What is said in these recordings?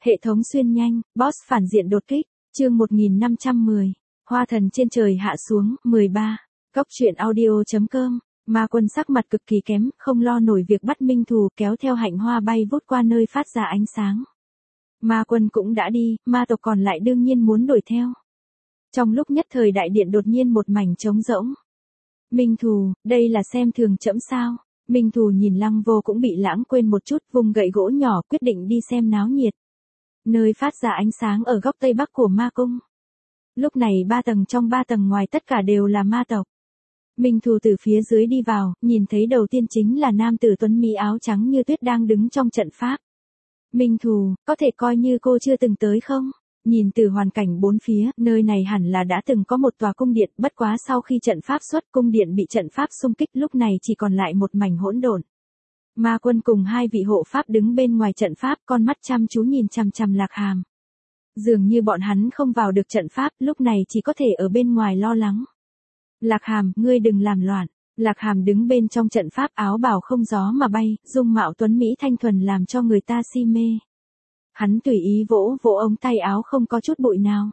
Hệ thống xuyên nhanh, boss phản diện đột kích, chương 1510, hoa thần trên trời hạ xuống, 13, Cốc truyện audio.com, ma quân sắc mặt cực kỳ kém, không lo nổi việc bắt Minh Thù kéo theo Hạnh Hoa bay vút qua nơi phát ra ánh sáng. Ma quân cũng đã đi, ma tộc còn lại đương nhiên muốn đuổi theo. Trong lúc nhất thời đại điện đột nhiên một mảnh trống rỗng. Minh Thù, đây là xem thường trẫm sao? Minh Thù nhìn Lăng Vô cũng bị lãng quên một chút, vùng gậy gỗ nhỏ quyết định đi xem náo nhiệt. Nơi phát ra ánh sáng ở góc tây bắc của ma cung. Lúc này 3 tầng trong 3 tầng ngoài tất cả đều là ma tộc. Minh Thù từ phía dưới đi vào, nhìn thấy đầu tiên chính là nam tử tuấn mỹ áo trắng như tuyết đang đứng trong trận pháp. Minh Thù, có thể coi như cô chưa từng tới không? Nhìn từ hoàn cảnh bốn phía, nơi này hẳn là đã từng có một tòa cung điện, bất quá sau khi trận pháp xuất, cung điện bị trận pháp xung kích, lúc này chỉ còn lại một mảnh hỗn độn. Ma quân cùng 2 vị hộ pháp đứng bên ngoài trận pháp, con mắt chăm chú nhìn chằm chằm Lạc Hàm. Dường như bọn hắn không vào được trận pháp, lúc này chỉ có thể ở bên ngoài lo lắng. Lạc Hàm, ngươi đừng làm loạn. Lạc Hàm đứng bên trong trận pháp, áo bào không gió mà bay, dung mạo tuấn mỹ thanh thuần làm cho người ta si mê. Hắn tùy ý vỗ vỗ ống tay áo không có chút bụi nào.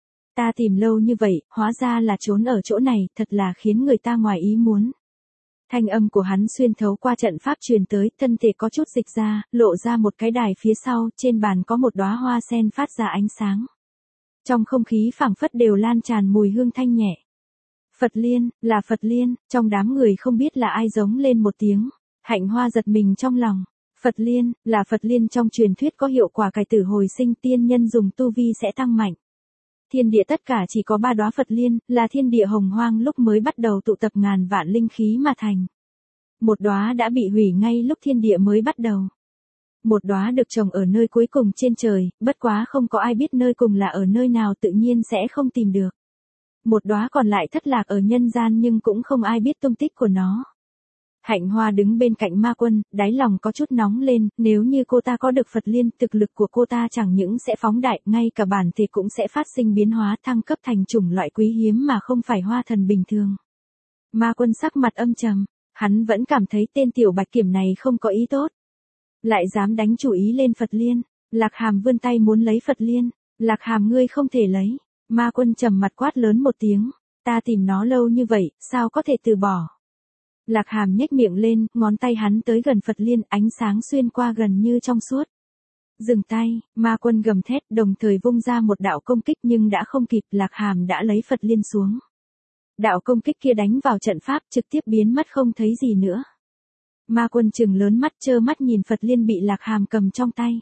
Ta tìm lâu như vậy, hóa ra là trốn ở chỗ này, thật là khiến người ta ngoài ý muốn. Thanh âm của hắn xuyên thấu qua trận pháp truyền tới, thân thể có chút dịch ra, lộ ra một cái đài phía sau, trên bàn có một đóa hoa sen phát ra ánh sáng. Trong không khí phảng phất đều lan tràn mùi hương thanh nhẹ. Phật Liên, là Phật Liên, trong đám người không biết là ai giống lên một tiếng. Hạnh Hoa giật mình trong lòng. Phật Liên, là Phật Liên trong truyền thuyết có hiệu quả cải tử hồi sinh, tiên nhân dùng tu vi sẽ tăng mạnh. Thiên địa tất cả chỉ có 3 đóa Phật Liên, là thiên địa hồng hoang lúc mới bắt đầu tụ tập ngàn vạn linh khí mà thành. Một đóa đã bị hủy ngay lúc thiên địa mới bắt đầu. Một đóa được trồng ở nơi cuối cùng trên trời, bất quá không có ai biết nơi cùng là ở nơi nào, tự nhiên sẽ không tìm được. Một đóa còn lại thất lạc ở nhân gian nhưng cũng không ai biết tung tích của nó. Hạnh Hoa đứng bên cạnh ma quân, đáy lòng có chút nóng lên, nếu như cô ta có được Phật Liên, thực lực của cô ta chẳng những sẽ phóng đại, ngay cả bản thể cũng sẽ phát sinh biến hóa, thăng cấp thành chủng loại quý hiếm mà không phải hoa thần bình thường. Ma quân sắc mặt âm trầm, hắn vẫn cảm thấy tên tiểu bạch kiểm này không có ý tốt. Lại dám đánh chủ ý lên Phật Liên. Lạc Hàm vươn tay muốn lấy Phật Liên. Lạc Hàm, ngươi không thể lấy. Ma quân trầm mặt quát lớn một tiếng, ta tìm nó lâu như vậy, sao có thể từ bỏ. Lạc Hàm nhếch miệng lên, ngón tay hắn tới gần Phật Liên, ánh sáng xuyên qua gần như trong suốt. Dừng tay, ma quân gầm thét, đồng thời vung ra một đạo công kích nhưng đã không kịp, Lạc Hàm đã lấy Phật Liên xuống. Đạo công kích kia đánh vào trận pháp, trực tiếp biến mất không thấy gì nữa. Ma quân trừng lớn mắt, trơ mắt nhìn Phật Liên bị Lạc Hàm cầm trong tay.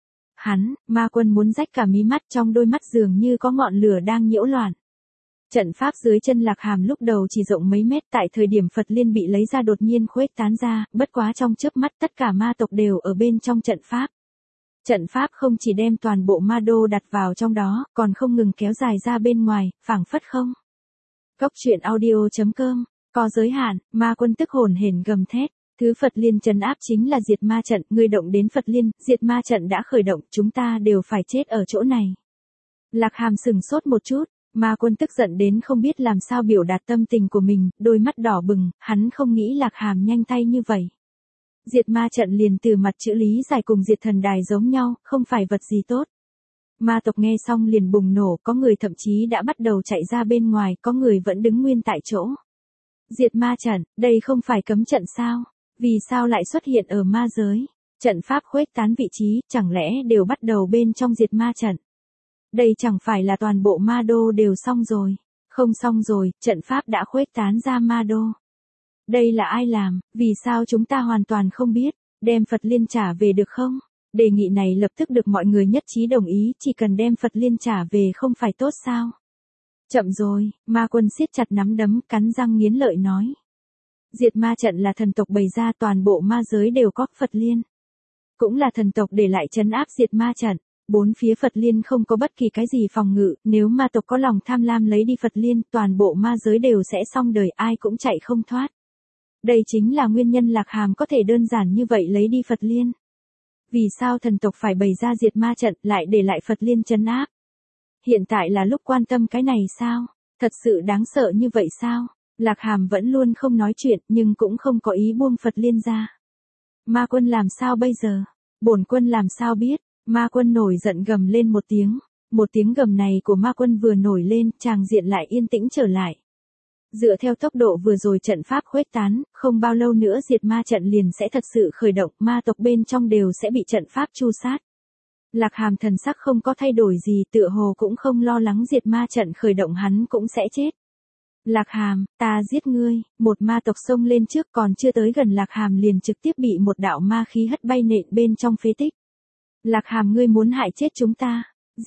Ma quân muốn rách cả mí mắt, trong đôi mắt dường như có ngọn lửa đang nhiễu loạn. Trận pháp dưới chân Lạc Hàm lúc đầu chỉ rộng mấy mét, tại thời điểm Phật Liên bị lấy ra đột nhiên khuếch tán ra, bất quá trong chớp mắt tất cả ma tộc đều ở bên trong trận pháp. Trận pháp không chỉ đem toàn bộ ma đô đặt vào trong đó, còn không ngừng kéo dài ra bên ngoài, phảng phất không. Cốc truyện audio.com, có giới hạn, ma quân tức hồn hển gầm thét. Thứ Phật Liên trấn áp chính là diệt ma trận, ngươi động đến Phật Liên, diệt ma trận đã khởi động, chúng ta đều phải chết ở chỗ này. Lạc Hàm sừng sốt một chút, ma quân tức giận đến không biết làm sao biểu đạt tâm tình của mình, đôi mắt đỏ bừng, hắn không nghĩ Lạc Hàm nhanh tay như vậy. Diệt ma trận liền từ mặt chữ lý giải cùng diệt thần đài giống nhau, không phải vật gì tốt. Ma tộc nghe xong liền bùng nổ, có người thậm chí đã bắt đầu chạy ra bên ngoài, có người vẫn đứng nguyên tại chỗ. Diệt ma trận, đây không phải cấm trận sao? Vì sao lại xuất hiện ở ma giới? Trận pháp khuếch tán vị trí, chẳng lẽ đều bắt đầu bên trong diệt ma trận? Đây chẳng phải là toàn bộ ma đô đều xong rồi. Không xong rồi, trận pháp đã khuếch tán ra ma đô. Đây là ai làm, vì sao chúng ta hoàn toàn không biết, đem Phật Liên trả về được không? Đề nghị này lập tức được mọi người nhất trí đồng ý, chỉ cần đem Phật Liên trả về không phải tốt sao? Chậm rồi, ma quân siết chặt nắm đấm, cắn răng nghiến lợi nói. Diệt ma trận là thần tộc bày ra, toàn bộ ma giới đều có Phật Liên. Cũng là thần tộc để lại trấn áp diệt ma trận. Bốn phía Phật Liên không có bất kỳ cái gì phòng ngự, nếu ma tộc có lòng tham lam lấy đi Phật Liên, toàn bộ ma giới đều sẽ xong đời, ai cũng chạy không thoát. Đây chính là nguyên nhân Lạc Hàm có thể đơn giản như vậy lấy đi Phật Liên. Vì sao thần tộc phải bày ra diệt ma trận, lại để lại Phật Liên trấn áp? Hiện tại là lúc quan tâm cái này sao? Thật sự đáng sợ như vậy sao? Lạc Hàm vẫn luôn không nói chuyện, nhưng cũng không có ý buông Phật Liên ra. Ma quân làm sao bây giờ? Bổn quân làm sao biết? Ma Quân nổi giận gầm lên một tiếng gầm này của Ma Quân vừa nổi lên, tràng diện lại yên tĩnh trở lại. Dựa theo tốc độ vừa rồi trận pháp khuếch tán, không bao lâu nữa diệt ma trận liền sẽ thật sự khởi động, ma tộc bên trong đều sẽ bị trận pháp tru sát. Lạc Hàm thần sắc không có thay đổi gì, tựa hồ cũng không lo lắng diệt ma trận khởi động hắn cũng sẽ chết. Lạc Hàm, ta giết ngươi, một ma tộc xông lên trước, còn chưa tới gần Lạc Hàm liền trực tiếp bị một đạo ma khí hất bay nện bên trong phế tích. Lạc Hàm, ngươi muốn hại chết chúng ta,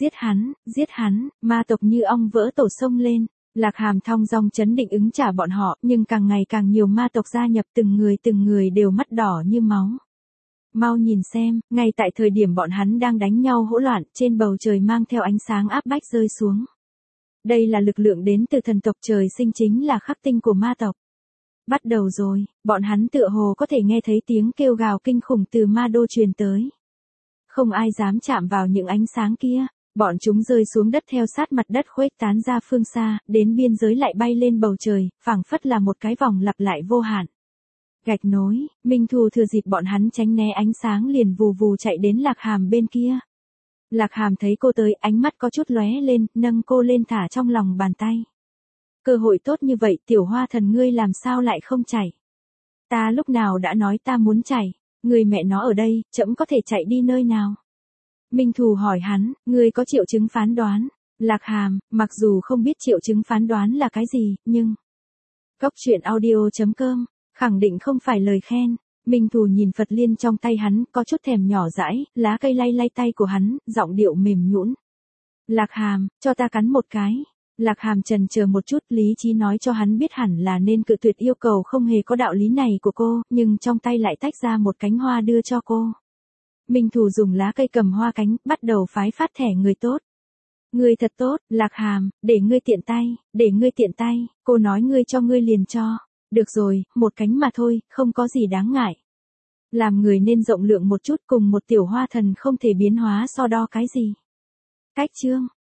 giết hắn, ma tộc như ong vỡ tổ xông lên. Lạc Hàm thong dong chấn định ứng trả bọn họ, nhưng càng ngày càng nhiều ma tộc gia nhập, từng người đều mắt đỏ như máu. Mau nhìn xem, ngay tại thời điểm bọn hắn đang đánh nhau hỗn loạn, trên bầu trời mang theo ánh sáng áp bách rơi xuống. Đây là lực lượng đến từ thần tộc trời sinh, chính là khắc tinh của ma tộc. Bắt đầu rồi, bọn hắn tựa hồ có thể nghe thấy tiếng kêu gào kinh khủng từ ma đô truyền tới. Không ai dám chạm vào những ánh sáng kia. Bọn chúng rơi xuống đất theo sát mặt đất khuếch tán ra phương xa, đến biên giới lại bay lên bầu trời, phảng phất là một cái vòng lặp lại vô hạn. Gạch nối, Minh Thù thừa dịp bọn hắn tránh né ánh sáng liền vù vù chạy đến Lạc Hàm bên kia. Lạc Hàm thấy cô tới, ánh mắt có chút lóe lên, nâng cô lên thả trong lòng bàn tay. Cơ hội tốt như vậy, tiểu hoa thần ngươi làm sao lại không chạy? Ta lúc nào đã nói ta muốn chạy, người mẹ nó ở đây, trẫm có thể chạy đi nơi nào? Minh Thù hỏi hắn, ngươi có triệu chứng phán đoán? Lạc Hàm, mặc dù không biết triệu chứng phán đoán là cái gì, nhưng... Cốc truyện audio.com, khẳng định không phải lời khen. Minh Thù nhìn Phật Liên trong tay hắn, có chút thèm nhỏ dãi, lá cây lay lay tay của hắn, giọng điệu mềm nhũn. Lạc Hàm, cho ta cắn một cái. Lạc Hàm chần chờ một chút, lý trí nói cho hắn biết hẳn là nên cự tuyệt yêu cầu không hề có đạo lý này của cô, nhưng trong tay lại tách ra một cánh hoa đưa cho cô. Minh Thù dùng lá cây cầm hoa cánh, bắt đầu phái phát thẻ người tốt. Ngươi thật tốt, Lạc Hàm, để ngươi tiện tay, cô nói ngươi cho ngươi liền cho. Được rồi, một cánh mà thôi, không có gì đáng ngại. Làm người nên rộng lượng một chút, cùng một tiểu hoa thần không thể biến hóa so đo cái gì. Cách chương